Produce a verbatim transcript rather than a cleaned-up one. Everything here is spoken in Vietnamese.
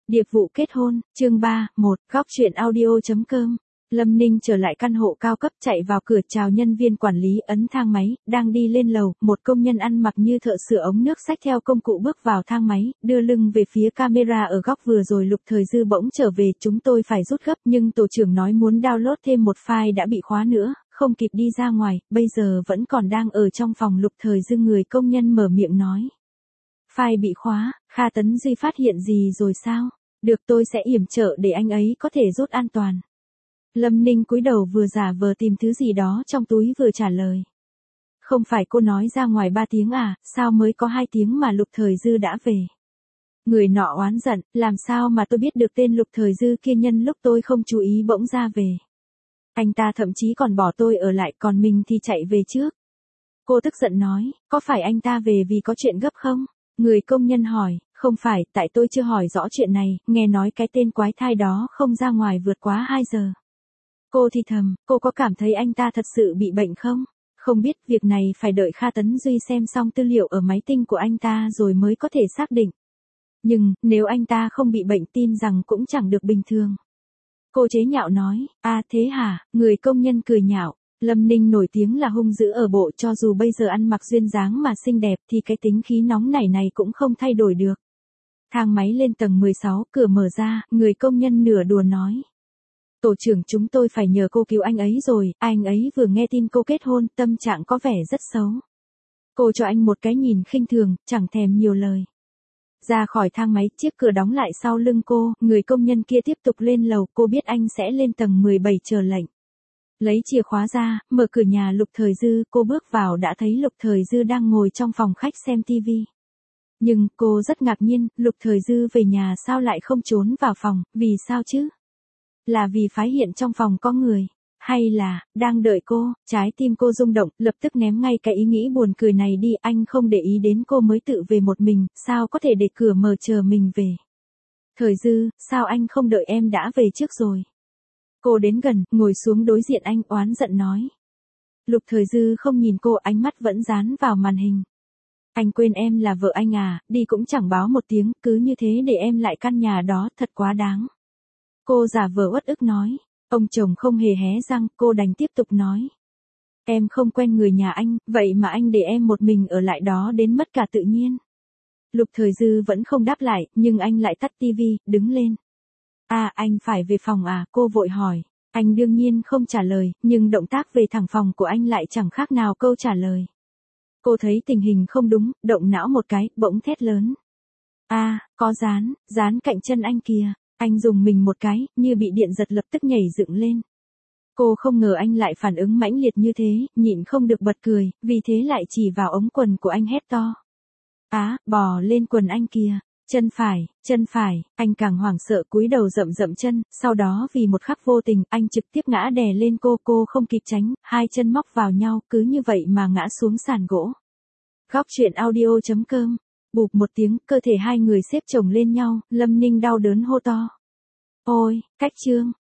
Điệp vụ kết hôn, chương ba, một, góc truyện audio.com. Lâm Ninh trở lại căn hộ cao cấp, chạy vào cửa chào nhân viên quản lý, ấn thang máy, đang đi lên lầu, một công nhân ăn mặc như thợ sửa ống nước xách theo công cụ bước vào thang máy, đưa lưng về phía camera ở góc vừa rồi Lục Thời Dư bỗng trở về, chúng tôi phải rút gấp nhưng tổ trưởng nói muốn download thêm một file đã bị khóa nữa, không kịp đi ra ngoài, bây giờ vẫn còn đang ở trong phòng. Lục Thời Dư người công nhân mở miệng nói. File bị khóa, Kha Tấn Duy phát hiện gì rồi sao? Được, tôi sẽ yểm trợ để anh ấy có thể rút an toàn. Lâm Ninh cúi đầu vừa giả vờ tìm thứ gì đó trong túi vừa trả lời. Không phải cô nói ra ngoài ba tiếng à, sao mới có hai tiếng mà Lục Thời Dư đã về? Người nọ oán giận, làm sao mà tôi biết được tên Lục Thời Dư kia, nhân lúc tôi không chú ý bỗng ra về. Anh ta thậm chí còn bỏ tôi ở lại, còn mình thì chạy về trước. Cô tức giận nói, có phải anh ta về vì có chuyện gấp không? Người công nhân hỏi, không phải, tại tôi chưa hỏi rõ chuyện này, nghe nói cái tên quái thai đó không ra ngoài vượt quá hai giờ. Cô thì thầm, cô có cảm thấy anh ta thật sự bị bệnh không? Không biết, việc này phải đợi Kha Tấn Duy xem xong tư liệu ở máy tinh của anh ta rồi mới có thể xác định. Nhưng, nếu anh ta không bị bệnh tin rằng cũng chẳng được bình thường. Cô chế nhạo nói, à thế hả, người công nhân cười nhạo. Lâm Ninh nổi tiếng là hung dữ ở bộ, cho dù bây giờ ăn mặc duyên dáng mà xinh đẹp thì cái tính khí nóng nảy này cũng không thay đổi được. Thang máy lên tầng mười sáu, cửa mở ra, người công nhân nửa đùa nói. Tổ trưởng, chúng tôi phải nhờ cô cứu anh ấy rồi, anh ấy vừa nghe tin cô kết hôn, tâm trạng có vẻ rất xấu. Cô cho anh một cái nhìn khinh thường, chẳng thèm nhiều lời. Ra khỏi thang máy, chiếc cửa đóng lại sau lưng cô, người công nhân kia tiếp tục lên lầu, cô biết anh sẽ lên tầng mười bảy chờ lệnh. Lấy chìa khóa ra, mở cửa nhà Lục Thời Dư, cô bước vào đã thấy Lục Thời Dư đang ngồi trong phòng khách xem tivi. Nhưng, cô rất ngạc nhiên, Lục Thời Dư về nhà sao lại không trốn vào phòng, vì sao chứ? Là vì phát hiện trong phòng có người, hay là, đang đợi cô? Trái tim cô rung động, lập tức ném ngay cái ý nghĩ buồn cười này đi, anh không để ý đến cô mới tự về một mình, sao có thể để cửa mở chờ mình về? Thời Dư, sao anh không đợi em đã về trước rồi? Cô đến gần, ngồi xuống đối diện anh, oán giận nói. Lục Thời Dư không nhìn cô, ánh mắt vẫn dán vào màn hình. Anh quên em là vợ anh à, đi cũng chẳng báo một tiếng, cứ như thế để em lại căn nhà đó, thật quá đáng. Cô giả vờ uất ức nói. Ông chồng không hề hé răng, cô đành tiếp tục nói. Em không quen người nhà anh, vậy mà anh để em một mình ở lại đó đến mất cả tự nhiên. Lục Thời Dư vẫn không đáp lại, nhưng anh lại tắt tivi, đứng lên. À, anh phải về phòng à, cô vội hỏi. Anh đương nhiên không trả lời, nhưng động tác về thẳng phòng của anh lại chẳng khác nào câu trả lời. Cô thấy tình hình không đúng, động não một cái, bỗng thét lớn. À, có dán, dán cạnh chân anh kìa. Anh dùng mình một cái, như bị điện giật lập tức nhảy dựng lên. Cô không ngờ anh lại phản ứng mãnh liệt như thế, nhịn không được bật cười, vì thế lại chỉ vào ống quần của anh hét to. Á, bò lên quần anh kìa. Chân phải, chân phải, anh càng hoảng sợ cúi đầu rậm rậm chân, sau đó vì một khắc vô tình, anh trực tiếp ngã đè lên cô, cô không kịp tránh, hai chân móc vào nhau, cứ như vậy mà ngã xuống sàn gỗ. Góc truyện audio.com, bụp một tiếng, cơ thể hai người xếp chồng lên nhau, Lâm Ninh đau đớn hô to. Ôi, cách chương.